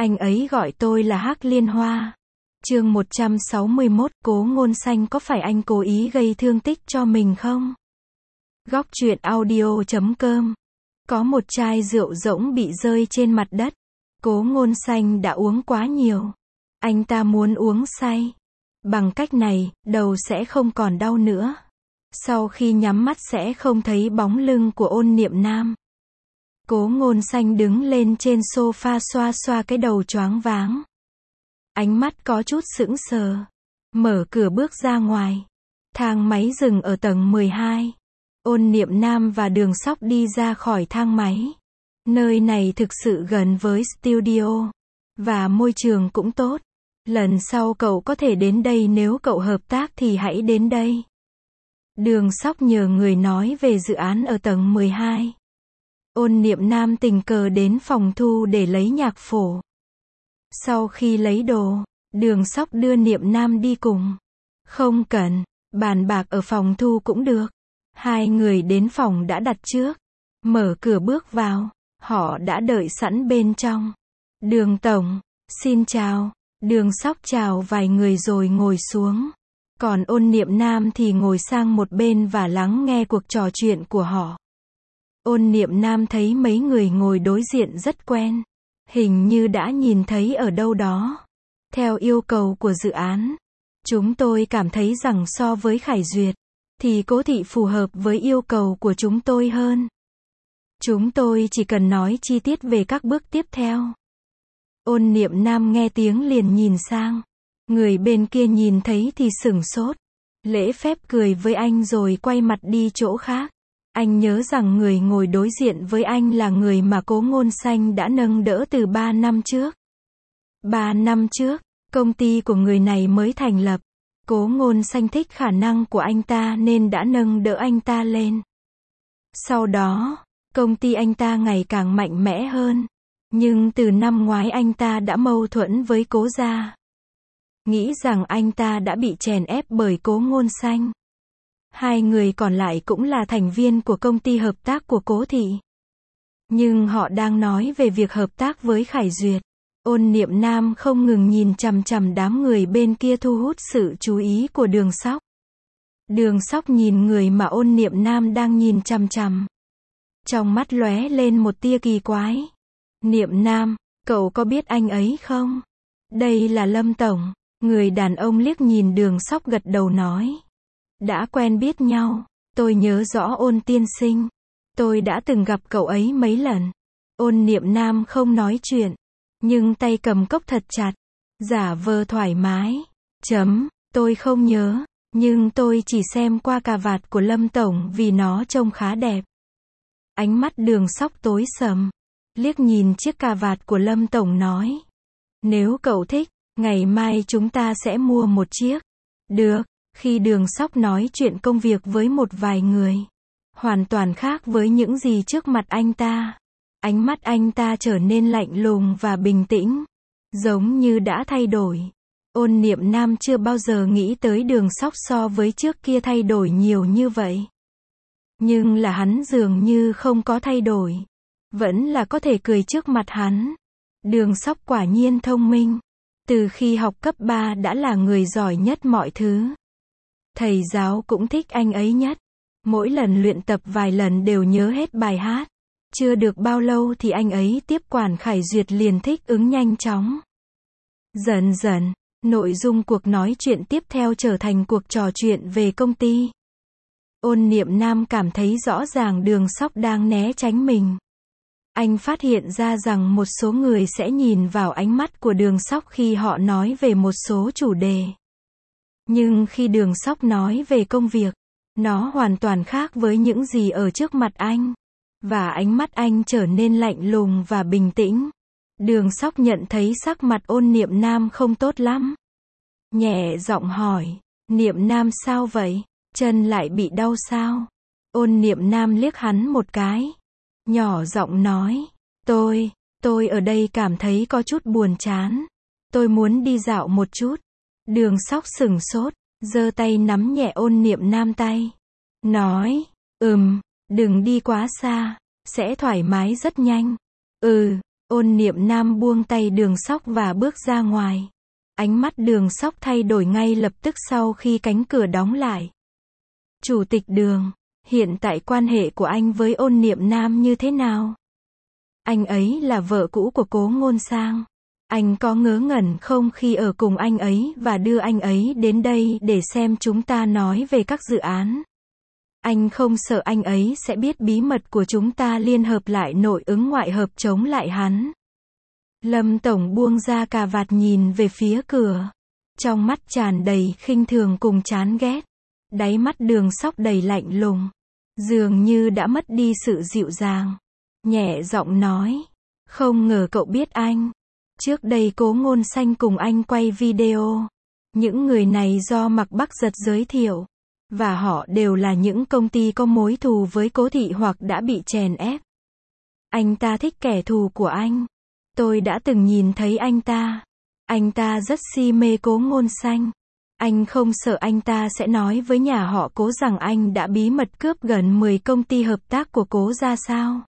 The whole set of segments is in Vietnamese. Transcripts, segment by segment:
Anh ấy gọi tôi là Hắc Liên Hoa. Chương 161, Cố Ngôn Xanh có phải anh cố ý gây thương tích cho mình không? Góc truyện audio.com. Có một chai rượu rỗng bị rơi trên mặt đất. Cố Ngôn Xanh đã uống quá nhiều. Anh ta muốn uống say. Bằng cách này, đầu sẽ không còn đau nữa. Sau khi nhắm mắt sẽ không thấy bóng lưng của Ôn Niệm Nam. Cố Ngôn Xanh đứng lên trên sofa xoa xoa cái đầu choáng váng. Ánh mắt có chút sững sờ. Mở cửa bước ra ngoài. Thang máy dừng ở tầng 12. Ôn Niệm Nam và Đường Sóc đi ra khỏi thang máy. Nơi này thực sự gần với studio. Và môi trường cũng tốt. Lần sau cậu có thể đến đây, nếu cậu hợp tác thì hãy đến đây. Đường Sóc nhờ người nói về dự án ở tầng 12. Ôn Niệm Nam tình cờ đến phòng thu để lấy nhạc phổ. Sau khi lấy đồ, Đường Sóc đưa Niệm Nam đi cùng. Không cần, bàn bạc ở phòng thu cũng được. Hai người đến phòng đã đặt trước. Mở cửa bước vào, họ đã đợi sẵn bên trong. Đường tổng, xin chào. Đường Sóc chào vài người rồi ngồi xuống. Còn Ôn Niệm Nam thì ngồi sang một bên và lắng nghe cuộc trò chuyện của họ. Ôn Niệm Nam thấy mấy người ngồi đối diện rất quen. Hình như đã nhìn thấy ở đâu đó. Theo yêu cầu của dự án, chúng tôi cảm thấy rằng so với Khải Duyệt, thì Cố Thị phù hợp với yêu cầu của chúng tôi hơn. Chúng tôi chỉ cần nói chi tiết về các bước tiếp theo. Ôn Niệm Nam nghe tiếng liền nhìn sang. Người bên kia nhìn thấy thì sửng sốt. Lễ phép cười với anh rồi quay mặt đi chỗ khác. Anh nhớ rằng người ngồi đối diện với anh là người mà Cố Ngôn Xanh đã nâng đỡ từ 3 năm trước. 3 năm trước, công ty của người này mới thành lập. Cố Ngôn Xanh thích khả năng của anh ta nên đã nâng đỡ anh ta lên. Sau đó, công ty anh ta ngày càng mạnh mẽ hơn. Nhưng từ năm ngoái anh ta đã mâu thuẫn với Cố gia. Nghĩ rằng anh ta đã bị chèn ép bởi Cố Ngôn Xanh. Hai người còn lại cũng là thành viên của công ty hợp tác của Cố Thị. Nhưng họ đang nói về việc hợp tác với Khải Duyệt. Ôn Niệm Nam không ngừng nhìn chằm chằm đám người bên kia, thu hút sự chú ý của Đường Sóc. Đường Sóc nhìn người mà Ôn Niệm Nam đang nhìn chằm chằm. Trong mắt lóe lên một tia kỳ quái. Niệm Nam, cậu có biết anh ấy không? Đây là Lâm Tổng. Người đàn ông liếc nhìn Đường Sóc gật đầu nói. Đã quen biết nhau. Tôi nhớ rõ Ôn tiên sinh. Tôi đã từng gặp cậu ấy mấy lần. Ôn Niệm Nam không nói chuyện. Nhưng tay cầm cốc thật chặt. Giả vờ thoải mái. Tôi không nhớ. Nhưng tôi chỉ xem qua cà vạt của Lâm Tổng vì nó trông khá đẹp. Ánh mắt Đường Sóc tối sầm. Liếc nhìn chiếc cà vạt của Lâm Tổng nói. Nếu cậu thích, ngày mai chúng ta sẽ mua một chiếc. Được. Khi Đường Sóc nói chuyện công việc với một vài người, hoàn toàn khác với những gì trước mặt anh ta. Ánh mắt anh ta trở nên lạnh lùng và bình tĩnh, giống như đã thay đổi. Ôn Niệm Nam chưa bao giờ nghĩ tới Đường Sóc so với trước kia thay đổi nhiều như vậy. Nhưng là hắn dường như không có thay đổi. Vẫn là có thể cười trước mặt hắn. Đường Sóc quả nhiên thông minh. Từ khi học cấp 3 đã là người giỏi nhất mọi thứ. Thầy giáo cũng thích anh ấy nhất. Mỗi lần luyện tập vài lần đều nhớ hết bài hát. Chưa được bao lâu thì anh ấy tiếp quản Khải Duyệt liền thích ứng nhanh chóng. Dần dần, nội dung cuộc nói chuyện tiếp theo trở thành cuộc trò chuyện về công ty. Ôn Niệm Nam cảm thấy rõ ràng Đường Sóc đang né tránh mình. Anh phát hiện ra rằng một số người sẽ nhìn vào ánh mắt của Đường Sóc khi họ nói về một số chủ đề. Nhưng khi Đường Sóc nói về công việc, nó hoàn toàn khác với những gì ở trước mặt anh. Và ánh mắt anh trở nên lạnh lùng và bình tĩnh. Đường Sóc nhận thấy sắc mặt Ôn Niệm Nam không tốt lắm. Nhẹ giọng hỏi, Niệm Nam sao vậy? Chân lại bị đau sao? Ôn Niệm Nam liếc hắn một cái. Nhỏ giọng nói, tôi ở đây cảm thấy có chút buồn chán. Tôi muốn đi dạo một chút. Đường Sóc sửng sốt, giơ tay nắm nhẹ Ôn Niệm Nam tay. Nói, đừng đi quá xa, sẽ thoải mái rất nhanh. Ôn Niệm Nam buông tay Đường Sóc và bước ra ngoài. Ánh mắt Đường Sóc thay đổi ngay lập tức sau khi cánh cửa đóng lại. Chủ tịch Đường, hiện tại quan hệ của anh với Ôn Niệm Nam như thế nào? Anh ấy là vợ cũ của Cố Ngôn Sang. Anh có ngớ ngẩn không khi ở cùng anh ấy và đưa anh ấy đến đây để xem chúng ta nói về các dự án? Anh không sợ anh ấy sẽ biết bí mật của chúng ta liên hợp lại nội ứng ngoại hợp chống lại hắn? Lâm Tổng buông ra cà vạt nhìn về phía cửa. Trong mắt tràn đầy khinh thường cùng chán ghét. Đáy mắt Đường Sóc đầy lạnh lùng. Dường như đã mất đi sự dịu dàng. Nhẹ giọng nói. Không ngờ cậu biết anh. Trước đây Cố Ngôn Xanh cùng anh quay video. Những người này do Mạc Bắc Giật giới thiệu. Và họ đều là những công ty có mối thù với Cố Thị hoặc đã bị chèn ép. Anh ta thích kẻ thù của anh. Tôi đã từng nhìn thấy anh ta. Anh ta rất si mê Cố Ngôn Xanh. Anh không sợ anh ta sẽ nói với nhà họ Cố rằng anh đã bí mật cướp gần 10 công ty hợp tác của Cố ra sao?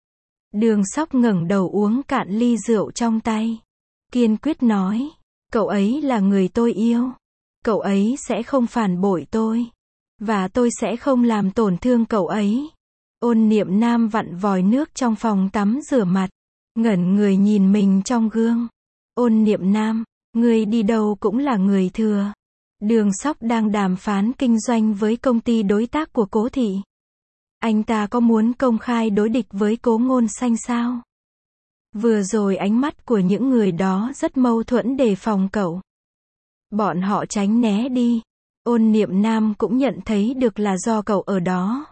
Đường Sóc ngẩng đầu uống cạn ly rượu trong tay. Kiên quyết nói. Cậu ấy là người tôi yêu. Cậu ấy sẽ không phản bội tôi. Và tôi sẽ không làm tổn thương cậu ấy. Ôn Niệm Nam vặn vòi nước trong phòng tắm rửa mặt. Ngẩn người nhìn mình trong gương. Ôn Niệm Nam, người đi đâu cũng là người thừa. Đường Sóc đang đàm phán kinh doanh với công ty đối tác của Cố Thị. Anh ta có muốn công khai đối địch với Cố Ngôn Xanh sao? Vừa rồi ánh mắt của những người đó rất mâu thuẫn đề phòng cậu. Bọn họ tránh né đi. Ôn Niệm Nam cũng nhận thấy được là do cậu ở đó.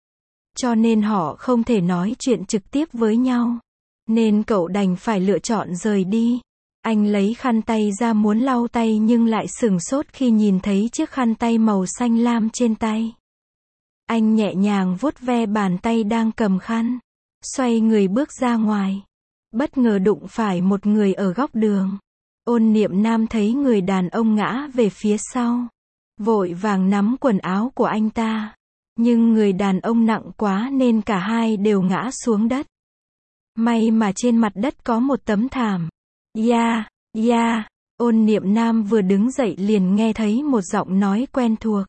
Cho nên họ không thể nói chuyện trực tiếp với nhau. Nên cậu đành phải lựa chọn rời đi. Anh lấy khăn tay ra muốn lau tay nhưng lại sửng sốt khi nhìn thấy chiếc khăn tay màu xanh lam trên tay. Anh nhẹ nhàng vuốt ve bàn tay đang cầm khăn. Xoay người bước ra ngoài. Bất ngờ đụng phải một người ở góc đường. Ôn Niệm Nam thấy người đàn ông ngã về phía sau. Vội vàng nắm quần áo của anh ta. Nhưng người đàn ông nặng quá nên cả hai đều ngã xuống đất. May mà trên mặt đất có một tấm thảm. Yeah, yeah. Ôn Niệm Nam vừa đứng dậy liền nghe thấy một giọng nói quen thuộc.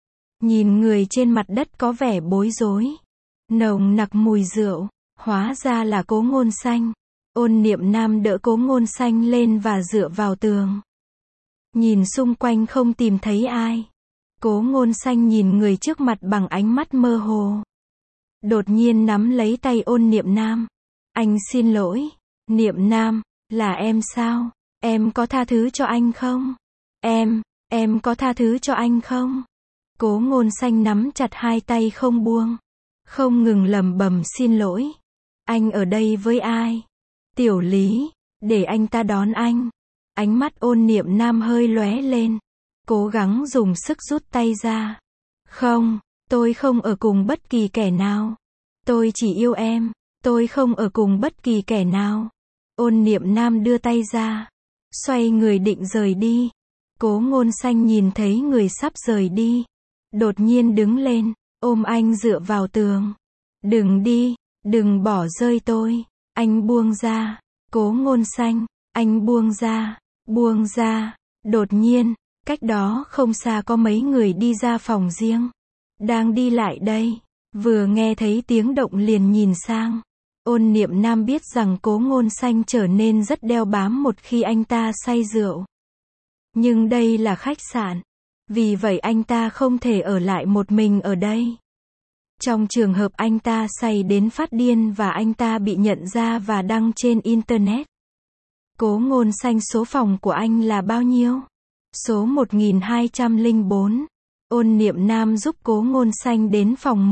Nhìn người trên mặt đất có vẻ bối rối. Nồng nặc mùi rượu. Hóa ra là Cố Ngôn Xanh. Ôn Niệm Nam đỡ Cố Ngôn Xanh lên và dựa vào tường. Nhìn xung quanh không tìm thấy ai. Cố Ngôn Xanh nhìn người trước mặt bằng ánh mắt mơ hồ. Đột nhiên nắm lấy tay Ôn Niệm Nam. Anh xin lỗi. Niệm Nam, là em sao? Em có tha thứ cho anh không? Em có tha thứ cho anh không? Cố Ngôn Xanh nắm chặt hai tay không buông. Không ngừng lẩm bẩm xin lỗi. Anh ở đây với ai? Tiểu Lý, để anh ta đón anh. Ánh mắt Ôn Niệm Nam hơi lóe lên. Cố gắng dùng sức rút tay ra. Không, tôi không ở cùng bất kỳ kẻ nào. Tôi chỉ yêu em. Tôi không ở cùng bất kỳ kẻ nào. Ôn Niệm Nam đưa tay ra. Xoay người định rời đi. Cố Ngôn Xanh nhìn thấy người sắp rời đi. Đột nhiên đứng lên, ôm anh dựa vào tường. Đừng đi, đừng bỏ rơi tôi. Anh buông ra. Cố Ngôn Xanh, anh buông ra, buông ra. Đột nhiên, cách đó không xa có mấy người đi ra phòng riêng. Đang đi lại đây. Vừa nghe thấy tiếng động liền nhìn sang. Ôn Niệm Nam biết rằng Cố Ngôn Xanh trở nên rất đeo bám một khi anh ta say rượu. Nhưng đây là khách sạn. Vì vậy anh ta không thể ở lại một mình ở đây. Trong trường hợp anh ta say đến phát điên và anh ta bị nhận ra và đăng trên Internet. Cố Ngôn Xanh, số phòng của anh là bao nhiêu? Số 1204. Ôn Niệm Nam giúp Cố Ngôn Xanh đến phòng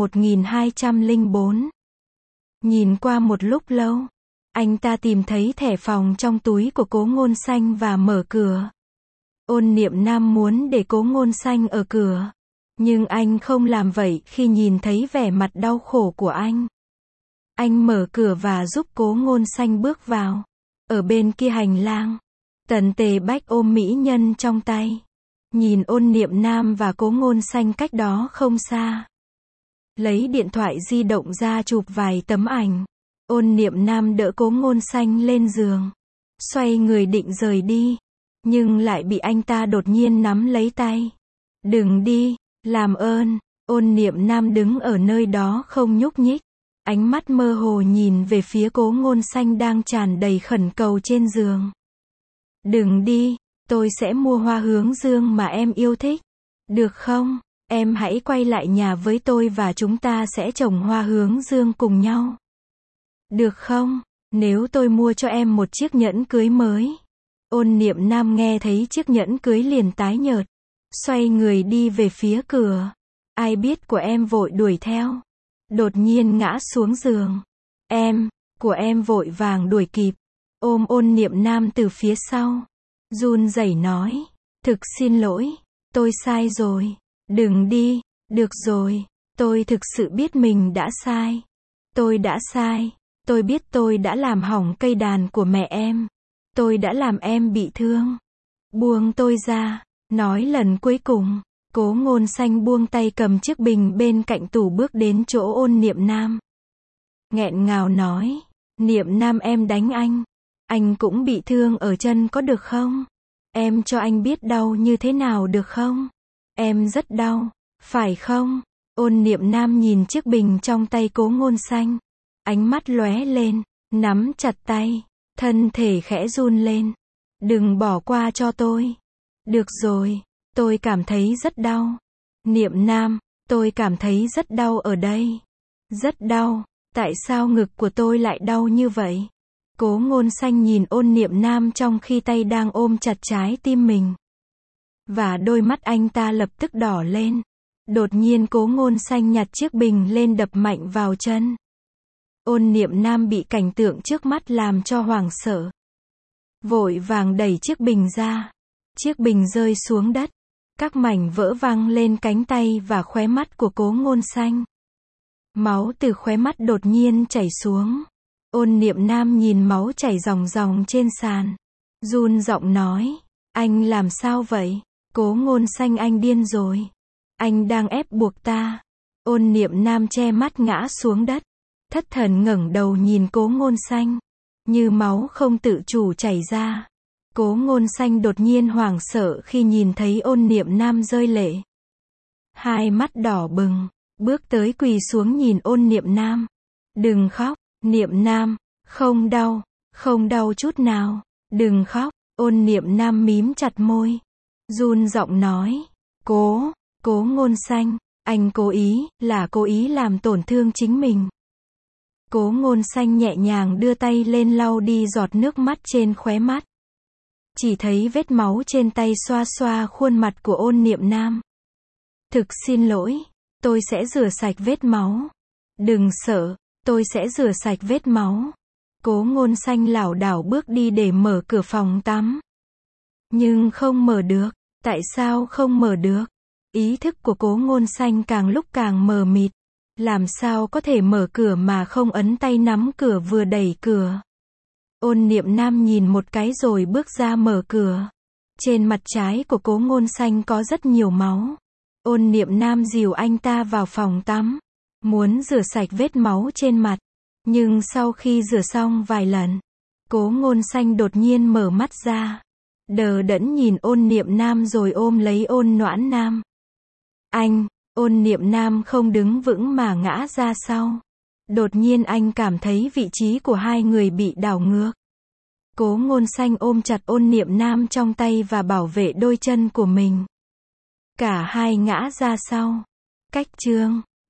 1204. Nhìn qua một lúc lâu, anh ta tìm thấy thẻ phòng trong túi của Cố Ngôn Xanh và mở cửa. Ôn Niệm Nam muốn để Cố Ngôn Xanh ở cửa. Nhưng anh không làm vậy khi nhìn thấy vẻ mặt đau khổ của anh. Anh mở cửa và giúp Cố Ngôn Xanh bước vào. Ở bên kia hành lang, Tần Tề Bách ôm mỹ nhân trong tay. Nhìn Ôn Niệm Nam và Cố Ngôn Xanh cách đó không xa. Lấy điện thoại di động ra chụp vài tấm ảnh. Ôn Niệm Nam đỡ Cố Ngôn Xanh lên giường. Xoay người định rời đi. Nhưng lại bị anh ta đột nhiên nắm lấy tay. Đừng đi, làm ơn. Ôn Niệm Nam đứng ở nơi đó không nhúc nhích. Ánh mắt mơ hồ nhìn về phía Cố Ngôn Xanh đang tràn đầy khẩn cầu trên giường. Đừng đi, tôi sẽ mua hoa hướng dương mà em yêu thích. Được không? Em hãy quay lại nhà với tôi và chúng ta sẽ trồng hoa hướng dương cùng nhau. Được không? Nếu tôi mua cho em một chiếc nhẫn cưới mới. Ôn Niệm Nam nghe thấy chiếc nhẫn cưới liền tái nhợt. Xoay người đi về phía cửa. Ai biết của em vội đuổi theo. Đột nhiên ngã xuống giường. Của em vội vàng đuổi kịp. Ôm Ôn Niệm Nam từ phía sau. Run rẩy nói. Thực xin lỗi. Tôi sai rồi. Đừng đi. Được rồi. Tôi thực sự biết mình đã sai. Tôi đã sai. Tôi biết tôi đã làm hỏng cây đàn của mẹ em. Tôi đã làm em bị thương. Buông tôi ra. Nói lần cuối cùng. Cố Ngôn Xanh buông tay cầm chiếc bình bên cạnh tủ bước đến chỗ Ôn Niệm Nam. Nghẹn ngào nói. Niệm Nam em đánh anh. Anh cũng bị thương ở chân có được không? Em cho anh biết đau như thế nào được không? Em rất đau. Phải không? Ôn Niệm Nam nhìn chiếc bình trong tay Cố Ngôn Xanh. Ánh mắt lóe lên. Nắm chặt tay. Thân thể khẽ run lên. Đừng bỏ qua cho tôi. Được rồi. Tôi cảm thấy rất đau. Niệm Nam, tôi cảm thấy rất đau ở đây. Rất đau. Tại sao ngực của tôi lại đau như vậy? Cố Ngôn Xanh nhìn Ôn Niệm Nam trong khi tay đang ôm chặt trái tim mình. Và đôi mắt anh ta lập tức đỏ lên. Đột nhiên Cố Ngôn Xanh nhặt chiếc bình lên đập mạnh vào chân. Ôn Niệm Nam bị cảnh tượng trước mắt làm cho hoảng sợ. Vội vàng đẩy chiếc bình ra. Chiếc bình rơi xuống đất. Các mảnh vỡ văng lên cánh tay và khóe mắt của Cố Ngôn Xanh. Máu từ khóe mắt đột nhiên chảy xuống. Ôn Niệm Nam nhìn máu chảy ròng ròng trên sàn. Run giọng nói. Anh làm sao vậy? Cố Ngôn Xanh anh điên rồi. Anh đang ép buộc ta. Ôn Niệm Nam che mắt ngã xuống đất. Thất thần ngẩng đầu nhìn Cố Ngôn Xanh. Như máu không tự chủ chảy ra. Cố Ngôn Xanh đột nhiên hoảng sợ khi nhìn thấy Ôn Niệm Nam rơi lệ. Hai mắt đỏ bừng, bước tới quỳ xuống nhìn Ôn Niệm Nam. Đừng khóc, Niệm Nam, không đau chút nào, đừng khóc. Ôn Niệm Nam mím chặt môi, run giọng nói, Cố Ngôn Xanh, anh cố ý làm tổn thương chính mình. Cố Ngôn Xanh nhẹ nhàng đưa tay lên lau đi giọt nước mắt trên khóe mắt. Chỉ thấy vết máu trên tay xoa xoa khuôn mặt của Ôn Niệm Nam. Thực xin lỗi, tôi sẽ rửa sạch vết máu. Đừng sợ, tôi sẽ rửa sạch vết máu. Cố Ngôn Xanh lảo đảo bước đi để mở cửa phòng tắm. Nhưng không mở được. Tại sao không mở được? Ý thức của Cố Ngôn Xanh càng lúc càng mờ mịt. Làm sao có thể mở cửa mà không ấn tay nắm cửa vừa đẩy cửa? Ôn Niệm Nam nhìn một cái rồi bước ra mở cửa. Trên mặt trái của Cố Ngôn Xanh có rất nhiều máu. Ôn Niệm Nam dìu anh ta vào phòng tắm. Muốn rửa sạch vết máu trên mặt. Nhưng sau khi rửa xong vài lần, Cố Ngôn Xanh đột nhiên mở mắt ra. Đờ đẫn nhìn Ôn Niệm Nam rồi ôm lấy Ôn Noãn Nam. Ôn Niệm Nam không đứng vững mà ngã ra sau. Đột nhiên anh cảm thấy vị trí của hai người bị đảo ngược. Cố Ngôn Xanh ôm chặt Ôn Niệm Nam trong tay và bảo vệ đôi chân của mình. Cả hai ngã ra sau. Cách chương